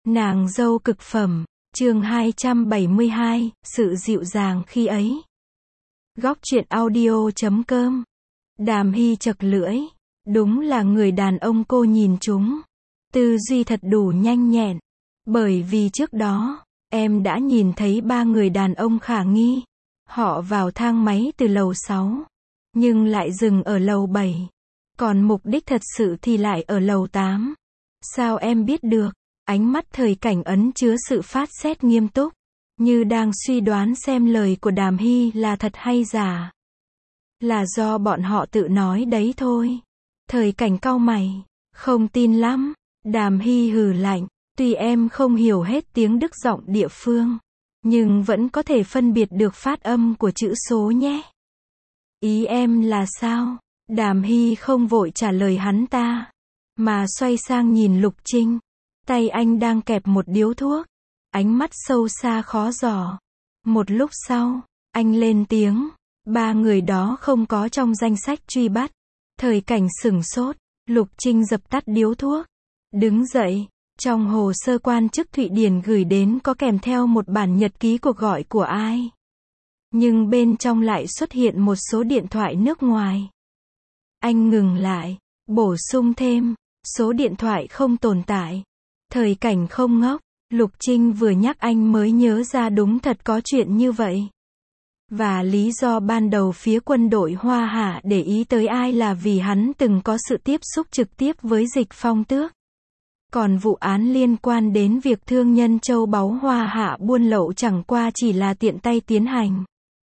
Nàng dâu cực phẩm, chương 272, sự dịu dàng khi ấy. Góc truyện audio.com. Đàm Hy chật lưỡi, đúng là người đàn ông cô nhìn trúng. Tư duy thật đủ nhanh nhẹn. Bởi vì trước đó, em đã nhìn thấy 3 người đàn ông khả nghi. Họ vào thang máy từ lầu 6, nhưng lại dừng ở lầu 7. Còn mục đích thật sự thì lại ở lầu 8. Sao em biết được? Ánh mắt Thời Cảnh ẩn chứa sự phát xét nghiêm túc, như đang suy đoán xem lời của Đàm Hy là thật hay giả. Là do bọn họ tự nói đấy thôi. Thời Cảnh cau mày, không tin lắm. Đàm Hy hừ lạnh, tuy em không hiểu hết tiếng Đức giọng địa phương, nhưng vẫn có thể phân biệt được phát âm của chữ số nhé. Ý em là sao? Đàm Hy không vội trả lời hắn ta, mà xoay sang nhìn Lục Trinh. Tay anh đang kẹp một điếu thuốc, ánh mắt sâu xa khó dò. Một lúc sau, anh lên tiếng, 3 người đó không có trong danh sách truy bắt. Thời Cảnh sửng sốt, Lục Trinh dập tắt điếu thuốc, đứng dậy. Trong hồ sơ quan chức Thụy Điển gửi đến có kèm theo một bản nhật ký cuộc gọi của ai. Nhưng bên trong lại xuất hiện một số điện thoại nước ngoài. Anh ngừng lại, bổ sung thêm, số điện thoại không tồn tại. Thời Cảnh không ngốc, Lục Trinh vừa nhắc anh mới nhớ ra đúng thật có chuyện như vậy. Và lý do ban đầu phía quân đội Hoa Hạ để ý tới ai là vì hắn từng có sự tiếp xúc trực tiếp với Dịch Phong Tước. Còn vụ án liên quan đến việc thương nhân châu báu Hoa Hạ buôn lậu chẳng qua chỉ là tiện tay tiến hành.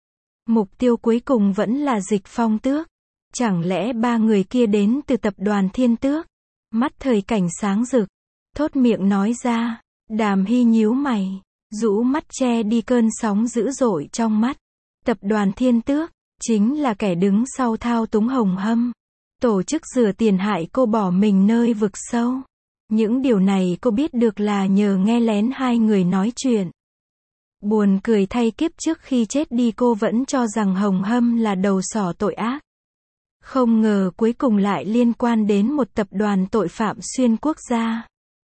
Mục tiêu cuối cùng vẫn là Dịch Phong Tước. Chẳng lẽ 3 người kia đến từ tập đoàn Thiên Tước? Mắt Thời Cảnh sáng rực, thốt miệng nói ra. Đàm Hy nhíu mày, rũ mắt che đi cơn sóng dữ dội trong mắt. Tập đoàn Thiên Tước chính là kẻ đứng sau thao túng Hồng Hâm, tổ chức rửa tiền hại cô bỏ mình nơi vực sâu. Những điều này cô biết được là nhờ nghe lén 2 người nói chuyện. Buồn cười thay, kiếp trước khi chết đi cô vẫn cho rằng Hồng Hâm là đầu sỏ tội ác. Không ngờ cuối cùng lại liên quan đến một tập đoàn tội phạm xuyên quốc gia.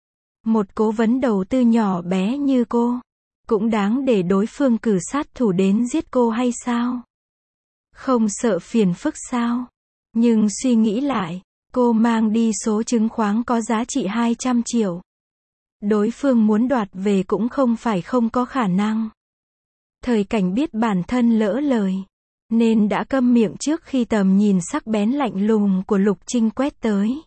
Một cố vấn đầu tư nhỏ bé như cô, cũng đáng để đối phương cử sát thủ đến giết cô hay sao? Không sợ phiền phức sao? Nhưng suy nghĩ lại, cô mang đi số chứng khoán có giá trị 200 triệu. Đối phương muốn đoạt về cũng không phải không có khả năng. Thời Cảnh biết bản thân lỡ lời, nên đã câm miệng trước khi tầm nhìn sắc bén lạnh lùng của Lục Trinh quét tới.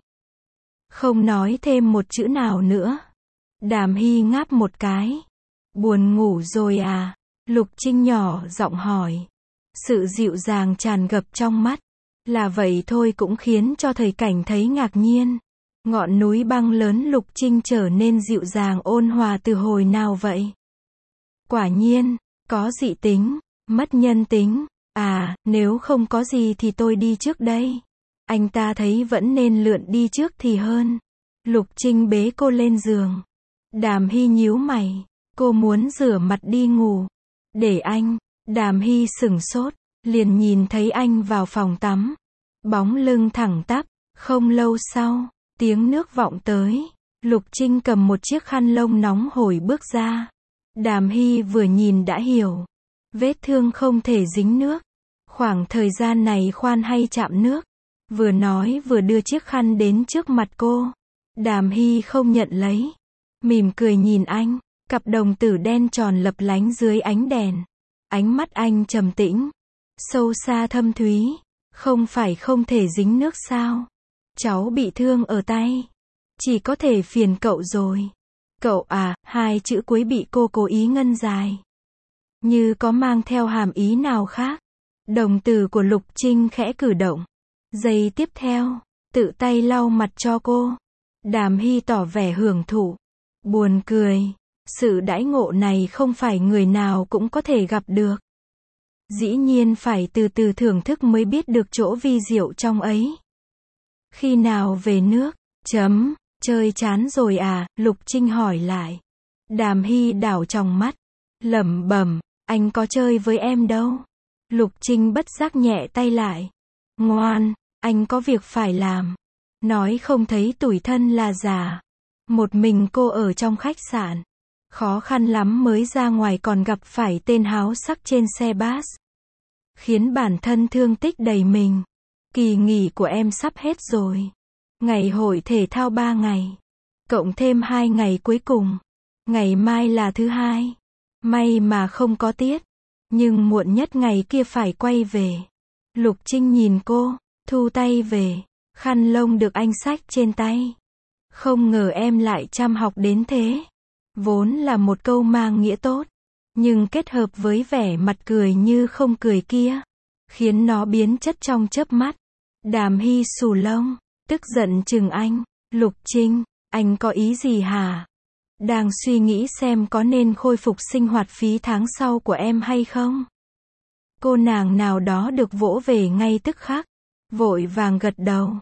Không nói thêm một chữ nào nữa. Đàm Hy ngáp một cái. Buồn ngủ rồi à? Lục Trinh nhỏ giọng hỏi. Sự dịu dàng tràn ngập trong mắt. Là vậy thôi cũng khiến cho Thời Cảnh thấy ngạc nhiên. Ngọn núi băng lớn Lục Trinh trở nên dịu dàng ôn hòa từ hồi nào vậy? Quả nhiên, có dị tính, mất nhân tính. À, nếu không có gì thì tôi đi trước đây. Anh ta thấy vẫn nên lượn đi trước thì hơn. Lục Trinh bế cô lên giường. Đàm Hy nhíu mày. Cô muốn rửa mặt đi ngủ. Để anh. Đàm Hy sửng sốt, liền nhìn thấy anh vào phòng tắm. Bóng lưng thẳng tắp. Không lâu sau, tiếng nước vọng tới. Lục Trinh cầm một chiếc khăn lông nóng hổi bước ra. Đàm Hy vừa nhìn đã hiểu. Vết thương không thể dính nước. Khoảng thời gian này khoan hay chạm nước. Vừa nói vừa đưa chiếc khăn đến trước mặt cô. Đàm Hy không nhận lấy. Mỉm cười nhìn anh. Cặp đồng tử đen tròn lập lánh dưới ánh đèn. Ánh mắt anh trầm tĩnh, sâu xa thâm thúy. Không phải không thể dính nước sao? Cháu bị thương ở tay. Chỉ có thể phiền cậu rồi. Cậu à, 2 chữ cuối bị cô cố ý ngân dài. Như có mang theo hàm ý nào khác. Đồng tử của Lục Trinh khẽ cử động. Giây tiếp theo, tự tay lau mặt cho cô. Đàm Hy tỏ vẻ hưởng thụ. Buồn cười. Sự đãi ngộ này không phải người nào cũng có thể gặp được. Dĩ nhiên phải từ từ thưởng thức mới biết được chỗ vi diệu trong ấy. Khi nào về nước? Chơi chán rồi à? Lục Trinh hỏi lại. Đàm Hy đảo tròng mắt, lẩm bẩm, anh có chơi với em đâu. Lục Trinh bất giác nhẹ tay lại. Ngoan, anh có việc phải làm. Nói không thấy tủi thân là giả. Một mình cô ở trong khách sạn. Khó khăn lắm mới ra ngoài còn gặp phải tên háo sắc trên xe bus. Khiến bản thân thương tích đầy mình. Kỳ nghỉ của em sắp hết rồi. Ngày hội thể thao 3 ngày. Cộng thêm 2 ngày cuối cùng. Ngày mai là thứ hai. May mà không có tiết. Nhưng muộn nhất ngày kia phải quay về. Lục Trinh nhìn cô, thu tay về. Khăn lông được anh xách trên tay. Không ngờ em lại chăm học đến thế. Vốn là một câu mang nghĩa tốt. Nhưng kết hợp với vẻ mặt cười như không cười kia. Khiến nó biến chất trong chớp mắt. Đàm Hy xù lông, tức giận chừng anh. Lục Trinh, anh có ý gì hả? Đang suy nghĩ xem có nên khôi phục sinh hoạt phí tháng sau của em hay không? Cô nàng nào đó được vỗ về ngay tức khắc. Vội vàng gật đầu.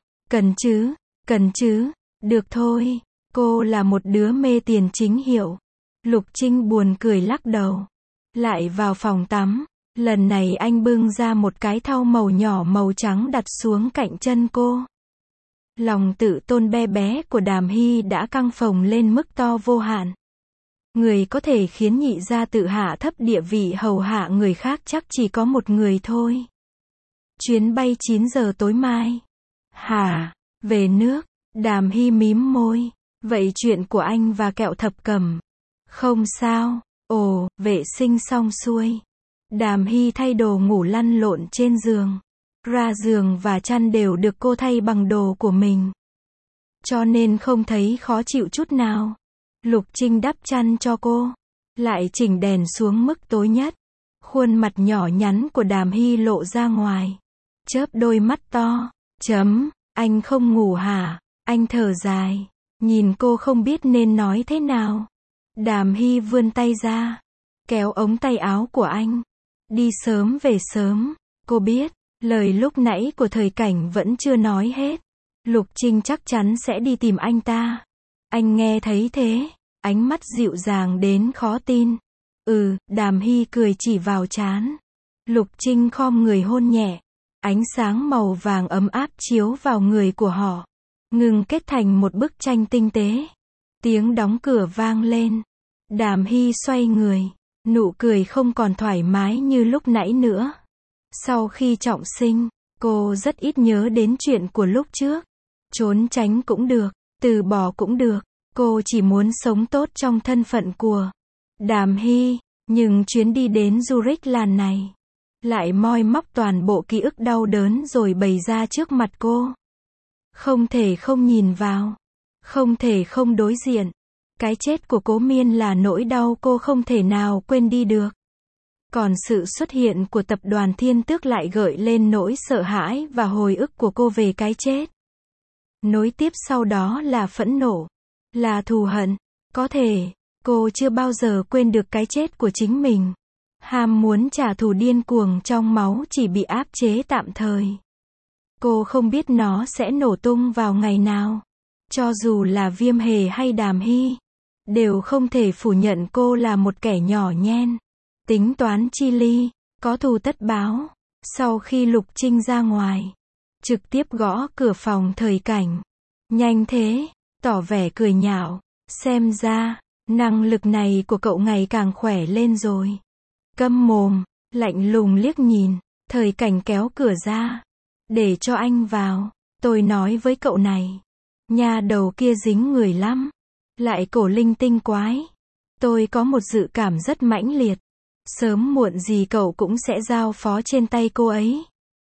Cần chứ, được thôi. Cô là một đứa mê tiền chính hiệu. Lục Trinh buồn cười lắc đầu. Lại vào phòng tắm. Lần này anh bưng ra một cái thau màu nhỏ màu trắng đặt xuống cạnh chân cô. Lòng tự tôn bé bé của Đàm Hy đã căng phồng lên mức to vô hạn. Người có thể khiến nhị gia tự hạ thấp địa vị hầu hạ người khác chắc chỉ có một người thôi. Chuyến bay 9 giờ tối mai. Hả? Về nước? Đàm Hy mím môi. Vậy chuyện của anh và Kẹo Thập Cẩm? Không sao. Ồ, vệ sinh xong xuôi. Đàm Hy thay đồ ngủ lăn lộn trên giường. Ra giường và chăn đều được cô thay bằng đồ của mình. Cho nên không thấy khó chịu chút nào. Lục Trinh đắp chăn cho cô. Lại chỉnh đèn xuống mức tối nhất. Khuôn mặt nhỏ nhắn của Đàm Hy lộ ra ngoài. Chớp đôi mắt to. Anh không ngủ hả? Anh thở dài. Nhìn cô không biết nên nói thế nào. Đàm Hy vươn tay ra. Kéo ống tay áo của anh. Đi sớm về sớm. Cô biết. Lời lúc nãy của Thời Cảnh vẫn chưa nói hết. Lục Trinh chắc chắn sẽ đi tìm anh ta. Anh nghe thấy thế. Ánh mắt dịu dàng đến khó tin. Đàm Hy cười chỉ vào trán. Lục Trinh khom người hôn nhẹ. Ánh sáng màu vàng ấm áp chiếu vào người của họ. Ngừng kết thành một bức tranh tinh tế. Tiếng đóng cửa vang lên. Đàm Hy xoay người. Nụ cười không còn thoải mái như lúc nãy nữa. Sau khi trọng sinh, cô rất ít nhớ đến chuyện của lúc trước. Trốn tránh cũng được, từ bỏ cũng được. Cô chỉ muốn sống tốt trong thân phận của Đàm Hy. Nhưng chuyến đi đến Zurich lần này lại moi móc toàn bộ ký ức đau đớn rồi bày ra trước mặt cô. Không thể không nhìn vào. Không thể không đối diện. Cái chết của Cố Miên là nỗi đau cô không thể nào quên đi được. Còn sự xuất hiện của tập đoàn Thiên Tước lại gợi lên nỗi sợ hãi và hồi ức của cô về cái chết. Nối tiếp sau đó là phẫn nộ, là thù hận. Có thể, cô chưa bao giờ quên được cái chết của chính mình. Ham muốn trả thù điên cuồng trong máu chỉ bị áp chế tạm thời. Cô không biết nó sẽ nổ tung vào ngày nào. Cho dù là Viêm Hề hay Đàm Hy, đều không thể phủ nhận cô là một kẻ nhỏ nhen. Tính toán chi ly, có thù tất báo. Sau khi Lục Trinh ra ngoài, trực tiếp gõ cửa phòng Thời Cảnh. Nhanh thế, tỏ vẻ cười nhạo. Xem ra, năng lực này của cậu ngày càng khỏe lên rồi. Câm mồm, lạnh lùng liếc nhìn. Thời Cảnh kéo cửa ra. Để cho anh vào. Tôi nói với cậu này. Nhà đầu kia dính người lắm. Lại cổ linh tinh quái. Tôi có một dự cảm rất mãnh liệt. Sớm muộn gì cậu cũng sẽ giao phó trên tay cô ấy.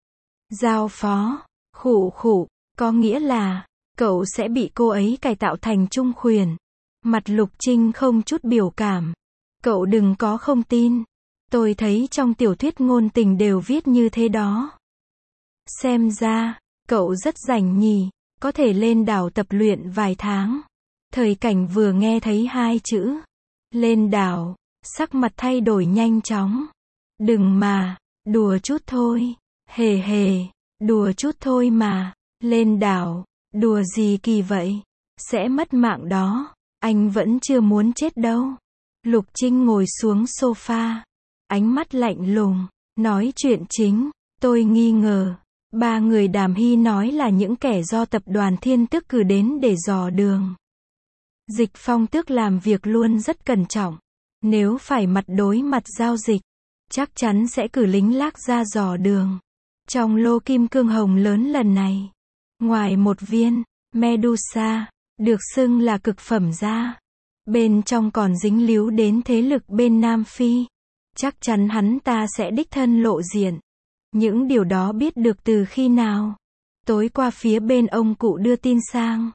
Giao phó, khụ, có nghĩa là, cậu sẽ bị cô ấy cải tạo thành trung khuyển. Mặt Lục Trinh không chút biểu cảm. Cậu đừng có không tin. Tôi thấy trong tiểu thuyết ngôn tình đều viết như thế đó. Xem ra, cậu rất rảnh nhỉ, có thể lên đảo tập luyện vài tháng. Thời Cảnh vừa nghe thấy hai chữ lên đảo, sắc mặt thay đổi nhanh chóng. Đừng mà, đùa chút thôi. Hề, đùa chút thôi mà. Lên đảo, đùa gì kỳ vậy? Sẽ mất mạng đó. Anh vẫn chưa muốn chết đâu. Lục Trinh ngồi xuống sofa. Ánh mắt lạnh lùng. Nói chuyện chính. Tôi nghi ngờ. 3 người Đàm Hy nói là những kẻ do tập đoàn Thiên Tước cử đến để dò đường. Dịch Phong Tước làm việc luôn rất cẩn trọng. Nếu phải mặt đối mặt giao dịch, chắc chắn sẽ cử lính lác ra dò đường. Trong lô kim cương hồng lớn lần này, ngoài một viên Medusa, được xưng là cực phẩm ra, bên trong còn dính líu đến thế lực bên Nam Phi. Chắc chắn hắn ta sẽ đích thân lộ diện. Những điều đó biết được từ khi nào? Tối qua phía bên ông cụ đưa tin sang.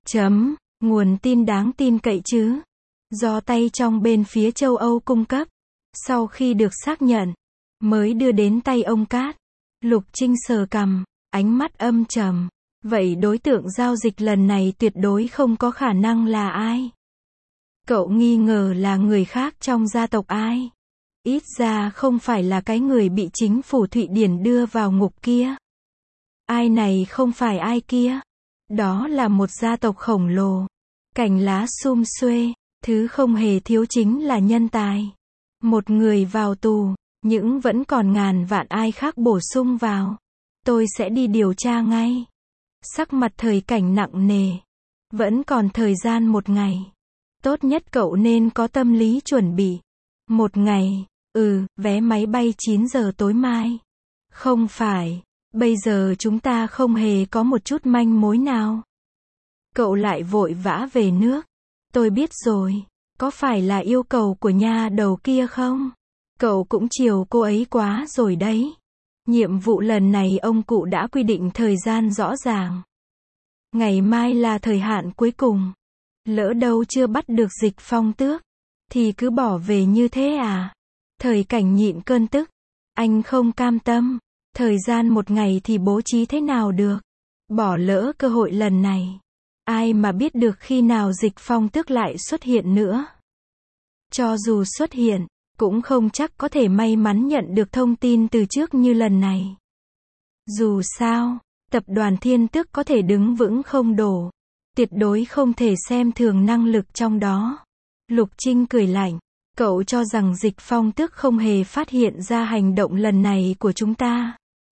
Nguồn tin đáng tin cậy chứ? Do tay trong bên phía châu Âu cung cấp. Sau khi được xác nhận, mới đưa đến tay ông Cát. Lục Trinh sờ cằm, ánh mắt âm trầm. Vậy đối tượng giao dịch lần này tuyệt đối không có khả năng là ai? Cậu nghi ngờ là người khác trong gia tộc ai? Ít ra không phải là cái người bị chính phủ Thụy Điển đưa vào ngục kia. Ai này không phải ai kia. Đó là một gia tộc khổng lồ. Cành lá sum xuê, thứ không hề thiếu chính là nhân tài. Một người vào tù, nhưng vẫn còn ngàn vạn ai khác bổ sung vào. Tôi sẽ đi điều tra ngay. Sắc mặt Thời Cảnh nặng nề. Vẫn còn thời gian một ngày. Tốt nhất cậu nên có tâm lý chuẩn bị. Một ngày, vé máy bay 9 giờ tối mai. Không phải, bây giờ chúng ta không hề có một chút manh mối nào. Cậu lại vội vã về nước. Tôi biết rồi, có phải là yêu cầu của nhà đầu kia không? Cậu cũng chiều cô ấy quá rồi đấy. Nhiệm vụ lần này ông cụ đã quy định thời gian rõ ràng. Ngày mai là thời hạn cuối cùng. Lỡ đâu chưa bắt được Dịch Phong Tước, thì cứ bỏ về như thế à? Thời Cảnh nhịn cơn tức. Anh không cam tâm. Thời gian một ngày thì bố trí thế nào được? Bỏ lỡ cơ hội lần này. Ai mà biết được khi nào Dịch Phong Tước lại xuất hiện nữa. Cho dù xuất hiện, cũng không chắc có thể may mắn nhận được thông tin từ trước như lần này. Dù sao, tập đoàn Thiên Tước có thể đứng vững không đổ. Tuyệt đối không thể xem thường năng lực trong đó. Lục Trinh cười lạnh. Cậu cho rằng Dịch Phong Tước không hề phát hiện ra hành động lần này của chúng ta.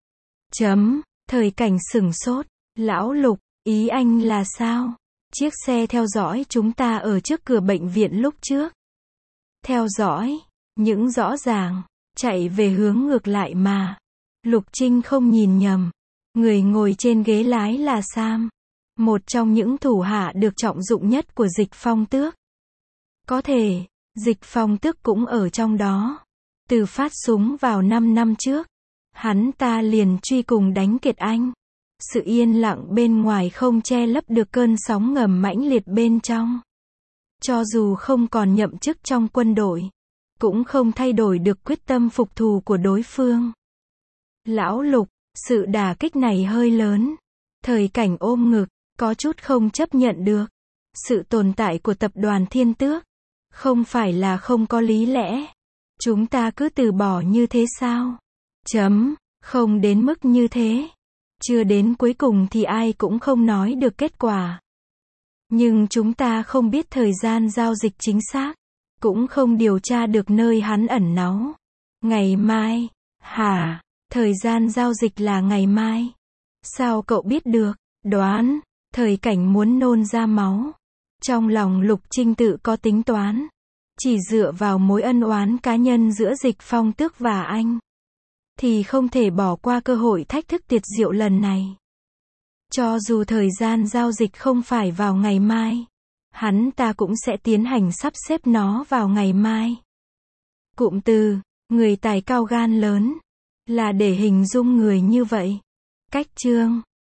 Thời Cảnh sửng sốt. Lão Lục, ý anh là sao? Chiếc xe theo dõi chúng ta ở trước cửa bệnh viện lúc trước. Theo dõi, những rõ ràng, chạy về hướng ngược lại mà. Lục Trinh không nhìn nhầm. Người ngồi trên ghế lái là Sam. Một trong những thủ hạ được trọng dụng nhất của Dịch Phong Tước. Có thể, Dịch Phong Tước cũng ở trong đó. Từ phát súng vào 5 năm trước, hắn ta liền truy cùng đánh Kiệt Anh. Sự yên lặng bên ngoài không che lấp được cơn sóng ngầm mãnh liệt bên trong. Cho dù không còn nhậm chức trong quân đội, cũng không thay đổi được quyết tâm phục thù của đối phương. Lão Lục, sự đả kích này hơi lớn. Thời Cảnh ôm ngực, có chút không chấp nhận được. Sự tồn tại của tập đoàn Thiên Tước không phải là không có lý lẽ. Chúng ta cứ từ bỏ như thế sao? Không đến mức như thế. Chưa đến cuối cùng thì ai cũng không nói được kết quả. Nhưng chúng ta không biết thời gian giao dịch chính xác. Cũng không điều tra được nơi hắn ẩn náu. Ngày mai. Hả? Thời gian giao dịch là ngày mai. Sao cậu biết được? Đoán. Thời Cảnh muốn nôn ra máu. Trong lòng Lục Trinh tự có tính toán. Chỉ dựa vào mối ân oán cá nhân giữa Dịch Phong Tước và anh, thì không thể bỏ qua cơ hội thách thức tuyệt diệu lần này. Cho dù thời gian giao dịch không phải vào ngày mai, hắn ta cũng sẽ tiến hành sắp xếp nó vào ngày mai. Cụm từ, người tài cao gan lớn, là để hình dung người như vậy. Cách chương